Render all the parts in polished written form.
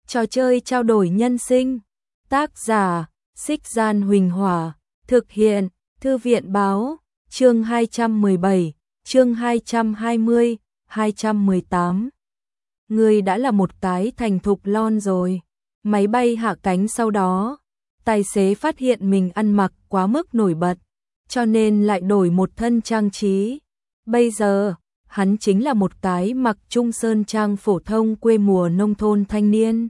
Trò chơi trao đổi nhân sinh. Tác giả: Xích Gian Huỳnh Hỏa. Thực hiện: Thư viện báo. Chương 217, chương 220, 218. Ngươi đã là một cái thành thục lon rồi. Máy bay hạ cánh sau đó, tài xế phát hiện mình ăn mặc quá mức nổi bật, cho nên lại đổi một thân trang trí. Bây giờ, hắn chính là một cái mặc trung sơn trang phổ thông quê mùa nông thôn thanh niên.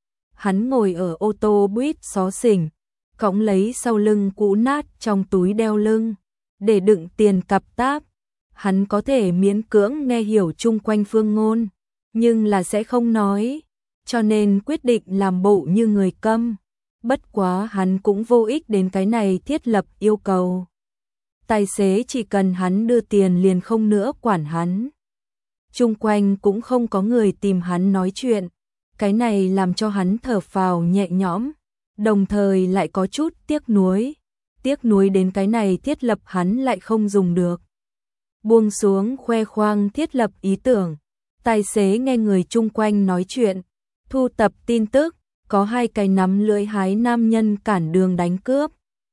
Hắn ngồi ở ô tô buýt xó xỉnh, cõng lấy sau lưng cũ nát trong túi đeo lưng, để đựng tiền cặp táp. Hắn có thể miễn cưỡng nghe hiểu chung quanh phương ngôn, nhưng là sẽ không nói, cho nên quyết định làm bộ như người câm. Bất quá hắn cũng vô ích đến cái này thiết lập yêu cầu. Tài xế chỉ cần hắn đưa tiền liền không nữa quản hắn. Chung quanh cũng không có người tìm hắn nói chuyện. Cái này làm cho hắn thở phào nhẹ nhõm, đồng thời lại có chút tiếc nuối. Tiếc nuối đến cái này thiết lập hắn lại không dùng được. Buông xuống khoe khoang thiết lập ý tưởng, tài xế nghe người chung quanh nói chuyện, thu tập tin tức, có hai cái nắm lưỡi hái nam nhân cản đường đánh cướp.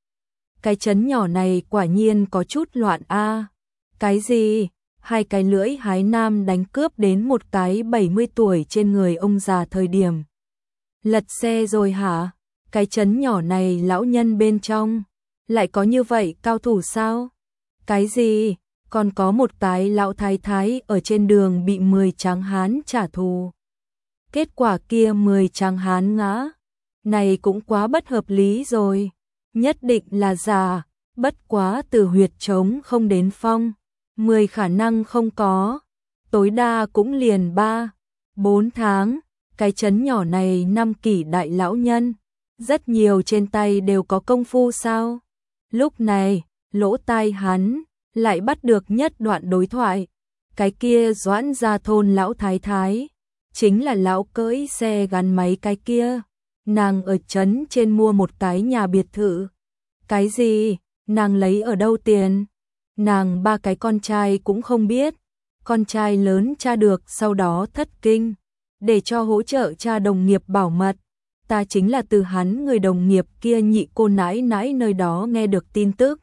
Cái trấn nhỏ này quả nhiên có chút loạn a. Cái gì? Hai cái lưỡi hái nam đánh cướp đến một cái 70 tuổi trên người ông già thời điểm. Lật xe rồi hả? Cái trấn nhỏ này lão nhân bên trong lại có như vậy cao thủ sao? Cái gì? Còn có một cái lão thái thái ở trên đường bị 10 tráng hán trả thù. Kết quả kia 10 tráng hán ngã. Này cũng quá bất hợp lý rồi. Nhất định là giả, bất quá từ huyệt trống không đến phong. 10 khả năng không có, tối đa cũng liền 3, 4 tháng. Cái trấn nhỏ này 5 kỷ đại lão nhân, rất nhiều trên tay đều có công phu sao? Lúc này, lỗ tai hắn lại bắt được nhất đoạn đối thoại. Cái kia Doãn gia thôn lão thái thái, chính là lão cưỡi xe gắn máy cái kia. Nàng ở trấn trên mua một cái nhà biệt thự. Cái gì? Nàng lấy ở đâu tiền? Nàng ba cái con trai cũng không biết. Con trai lớn tra được sau đó thất kinh, để cho hỗ trợ cha đồng nghiệp bảo mật. Ta chính là từ hắn người đồng nghiệp kia nhị cô nãi nãi nơi đó nghe được tin tức.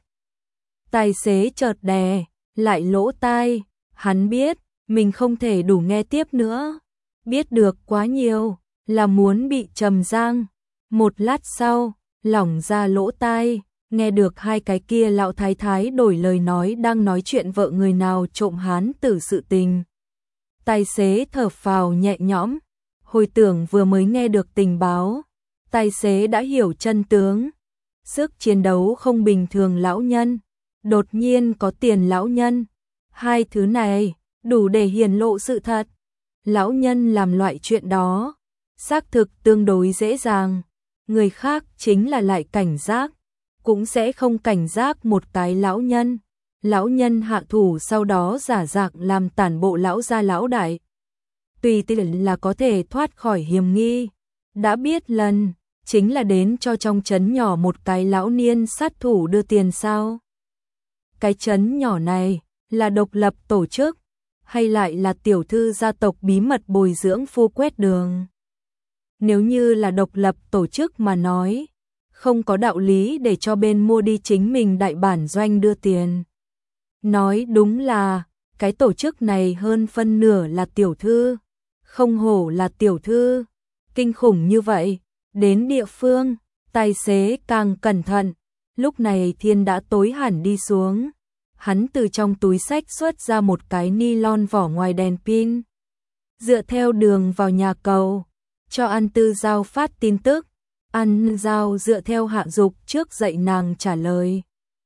Tài xế chợt đè lại lỗ tai, hắn biết mình không thể đủ nghe tiếp nữa. Biết được quá nhiều là muốn bị trầm giang. Một lát sau, lỏng ra lỗ tai, nghe được hai cái kia lão thái thái đổi lời nói đang nói chuyện vợ người nào trộm hán tử sự tình. Tài xế thở phào nhẹ nhõm, hồi tưởng vừa mới nghe được tình báo, tài xế đã hiểu chân tướng. Sức chiến đấu không bình thường lão nhân, đột nhiên có tiền lão nhân. Hai thứ này đủ để hiển lộ sự thật. Lão nhân làm loại chuyện đó, xác thực tương đối dễ dàng. Người khác chính là lại cảnh giác, cũng sẽ không cảnh giác một cái lão nhân. Lão nhân hạ thủ sau đó giả dạng làm tản bộ lão gia lão đại. Tùy tiện là có thể thoát khỏi hiểm nghi. Đã biết lần, chính là đến cho trong trấn nhỏ một cái lão niên sát thủ đưa tiền sao? Cái trấn nhỏ này là độc lập tổ chức, hay lại là tiểu thư gia tộc bí mật bồi dưỡng phu quét đường? Nếu như là độc lập tổ chức mà nói, không có đạo lý để cho bên mua đi chính mình đại bản doanh đưa tiền. Nói đúng là, cái tổ chức này hơn phân nửa là tiểu thư. Không hổ là tiểu thư. Kinh khủng như vậy. Đến địa phương, tài xế càng cẩn thận. Lúc này thiên đã tối hẳn đi xuống. Hắn từ trong túi xách xuất ra một cái nylon vỏ ngoài đèn pin. Dựa theo đường vào nhà cầu, cho An Tư Giao phát tin tức. An Giao dựa theo Hạ Dục trước dạy nàng trả lời.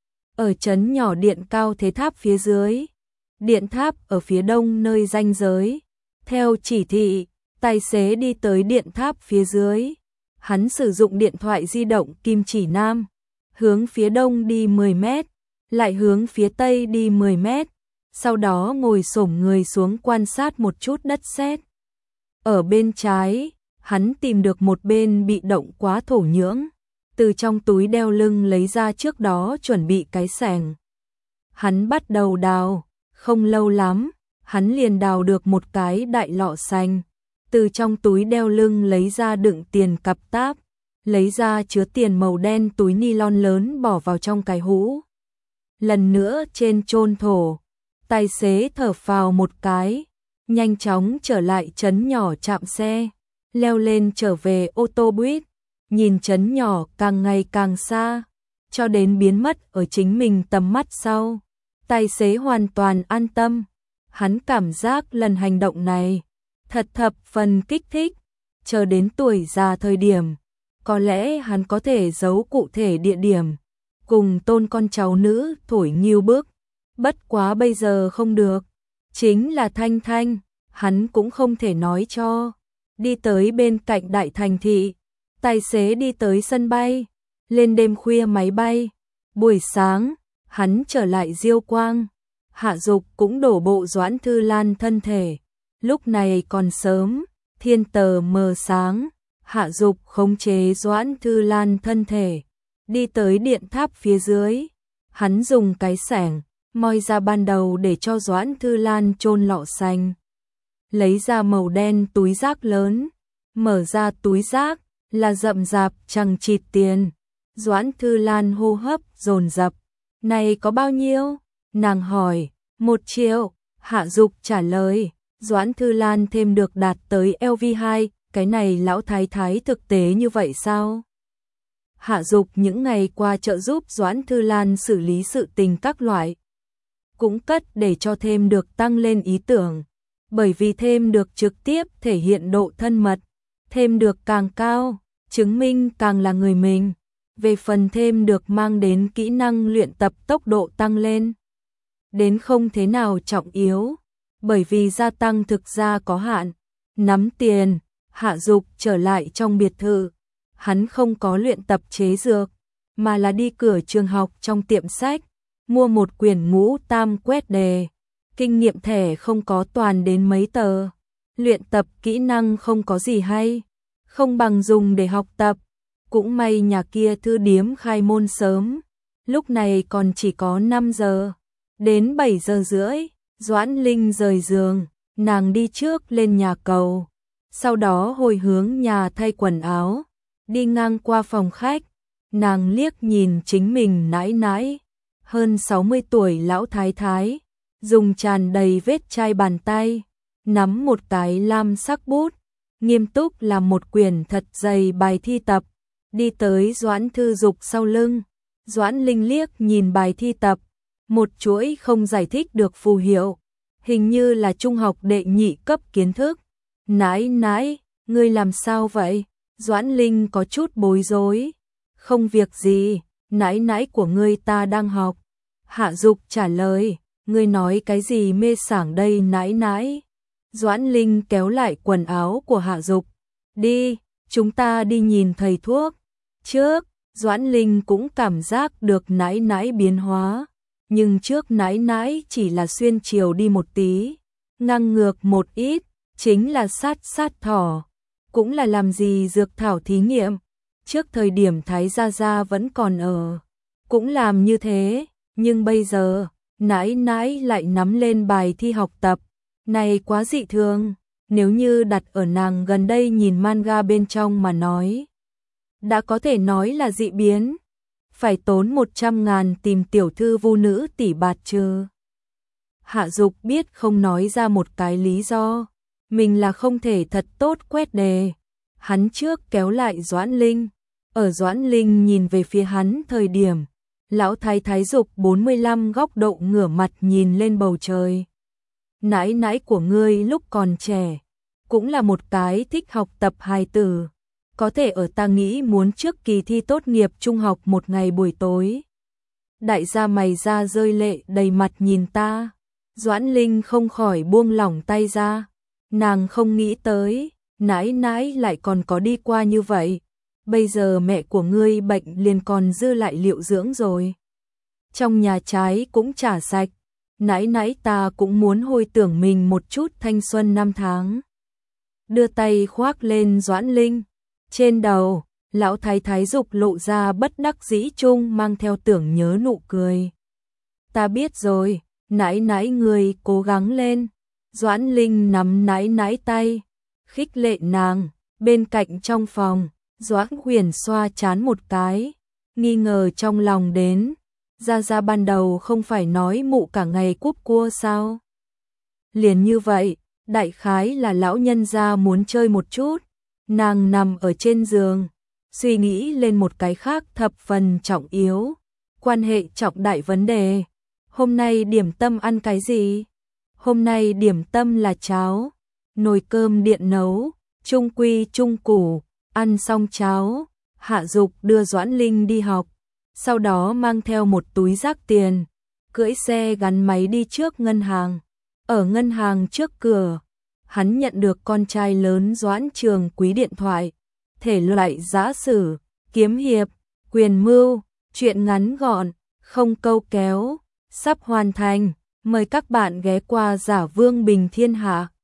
Ở trấn nhỏ điện cao thế tháp phía dưới, điện tháp ở phía đông nơi ranh giới. Theo chỉ thị, tài xế đi tới điện tháp phía dưới. Hắn sử dụng điện thoại di động kim chỉ nam, hướng phía đông đi 10 mét, lại hướng phía tây đi 10 mét, sau đó ngồi xổm người xuống quan sát một chút đất sét. Ở bên trái, hắn tìm được một bên bị động quá thổ nhưỡng, từ trong túi đeo lưng lấy ra trước đó chuẩn bị cái xẻng. Hắn bắt đầu đào, không lâu lắm, hắn liền đào được một cái đại lọ xanh. từ trong túi đeo lưng lấy ra đựng tiền cặp táp, lấy ra chứa tiền màu đen túi ni lon lớn bỏ vào trong cái hũ. Lần nữa trên chôn thổ, tài xế thở phào một cái, nhanh chóng trở lại trấn nhỏ trạm xe, leo lên trở về ô tô buýt, nhìn trấn nhỏ càng ngày càng xa, cho đến biến mất ở chính mình tầm mắt sau. Tài xế hoàn toàn an tâm, hắn cảm giác lần hành động này thật thập phần kích thích, chờ đến tuổi già thời điểm, có lẽ hắn có thể giấu cụ thể địa điểm, cùng tôn con cháu nữ thổi nghiêu bức, bất quá bây giờ không được, chính là Thanh Thanh, hắn cũng không thể nói cho. Đi tới bên cạnh đại thành thị, tài xế đi tới sân bay, lên đêm khuya máy bay, buổi sáng, hắn trở lại Diêu Quang, Hạ Dục cũng đổ bộ Doãn Thư Lan thân thể, lúc này còn sớm, thiên tờ mờ sáng, Hạ Dục khống chế Doãn Thư Lan thân thể, đi tới điện tháp phía dưới, hắn dùng cái xẻng, moi ra ban đầu để cho Doãn Thư Lan chôn lọ xanh. Lấy ra màu đen túi rác lớn, mở ra túi rác, là rậm rạp chằng chịt tiền. Doãn Thư Lan hô hấp dồn dập. Này có bao nhiêu? Nàng hỏi. 1 triệu. Hạ Dục trả lời. Doãn Thư Lan thêm được đạt tới LV2, cái này lão thái thái thực tế như vậy sao? Hạ Dục những ngày qua trợ giúp Doãn Thư Lan xử lý sự tình các loại, cũng cất để cho thêm được tăng lên ý tưởng, bởi vì thêm được trực tiếp thể hiện độ thân mật, thêm được càng cao, chứng minh càng là người mình. Về phần thêm được mang đến kỹ năng luyện tập tốc độ tăng lên, đến không thế nào trọng yếu, bởi vì gia tăng thực ra có hạn. Nắm tiền, Hạ Dục trở lại trong biệt thự, hắn không có luyện tập chế dược, mà là đi cửa trường học trong tiệm sách, mua một quyển ngũ tam quét đề, kinh nghiệm thẻ không có toàn đến mấy tờ, luyện tập kỹ năng không có gì hay, không bằng dùng để học tập. Cũng may nhà kia thư điếm khai môn sớm, lúc này còn chỉ có 5 giờ, đến 7 giờ rưỡi, Doãn Linh rời giường, nàng đi trước lên nhà cầu, sau đó hồi hướng nhà thay quần áo, đi ngang qua phòng khách, nàng liếc nhìn chính mình nãi nãi, hơn 60 tuổi lão thái thái, dùng tràn đầy vết chai bàn tay, nắm một cái lam sắc bút, nghiêm túc làm một quyển thật dày bài thi tập, đi tới Doãn Thư Dục sau lưng. Doãn Linh liếc nhìn bài thi tập, một chuỗi không giải thích được phù hiệu, hình như là trung học đệ nhị cấp kiến thức. Nãi nãi, ngươi làm sao vậy? Doãn Linh có chút bối rối. Không việc gì, nãi nãi của ngươi ta đang học. Hạ Dục trả lời, ngươi nói cái gì mê sảng đây nãi nãi? Doãn Linh kéo lại quần áo của Hạ Dục, đi, chúng ta đi nhìn thầy thuốc. Trước, Doãn Linh cũng cảm giác được nãi nãi biến hóa, nhưng trước nãi nãi chỉ là xuyên chiều đi một tí, ngang ngược một ít, chính là sát thỏ, cũng là làm gì dược thảo thí nghiệm. Trước thời điểm Thái Gia Gia vẫn còn ở, cũng làm như thế, nhưng bây giờ, nãi nãi lại nắm lên bài thi học tập, này quá dị thường, nếu như đặt ở nàng gần đây nhìn manga bên trong mà nói, đã có thể nói là dị biến, phải tốn 100.000 tìm tiểu thư vu nữ tỷ bạt trừ. Hạ Dục biết không nói ra một cái lý do, mình là không thể thật tốt quét đề. Hắn trước kéo lại Doãn Linh, ở Doãn Linh nhìn về phía hắn thời điểm, lão thái thái Dục 45 góc độ ngửa mặt nhìn lên bầu trời. Nãi nãi của ngươi lúc còn trẻ, cũng là một cái thích học tập hài tử. Có thể ở ta nghĩ muốn trước kỳ thi tốt nghiệp trung học một ngày buổi tối. Đại gia mày ra rơi lệ đầy mặt nhìn ta. Doãn Linh không khỏi buông lỏng tay ra. Nàng không nghĩ tới, nãi nãi lại còn có đi qua như vậy. Bây giờ mẹ của ngươi bệnh liền còn dư lại liệu dưỡng rồi. Trong nhà trái cũng trả sạch. Nãi nãi ta cũng muốn hồi tưởng mình một chút thanh xuân năm tháng. Đưa tay khoác lên Doãn Linh. Trên đầu, lão thái thái Dục lộ ra bất đắc dĩ chung mang theo tưởng nhớ nụ cười. Ta biết rồi, nãi nãi người cố gắng lên. Doãn Linh nắm nãi nãi tay. khích lệ nàng. Bên cạnh trong phòng, Doãn Huyền xoa chán một cái, nghi ngờ trong lòng đến. Gia Gia ban đầu không phải nói mụ cả ngày cúp cua sao? Liền như vậy, đại khái là lão nhân gia muốn chơi một chút. Nàng nằm ở trên giường, suy nghĩ lên một cái khác thập phần trọng yếu, quan hệ trọng đại vấn đề. Hôm nay điểm tâm ăn cái gì? Hôm nay điểm tâm là cháo, nồi cơm điện nấu, trung quy trung củ, ăn xong cháo, Hạ Dục đưa Doãn Linh đi học, sau đó mang theo một túi rác tiền, cưỡi xe gắn máy đi trước ngân hàng. Ở ngân hàng trước cửa, hắn nhận được con trai lớn Doãn Trường Quý điện thoại, thể loại giã sử, kiếm hiệp, quyền mưu, truyện ngắn gọn, không câu kéo, sắp hoàn thành, mời các bạn ghé qua Giả Vương Bình Thiên Hạ.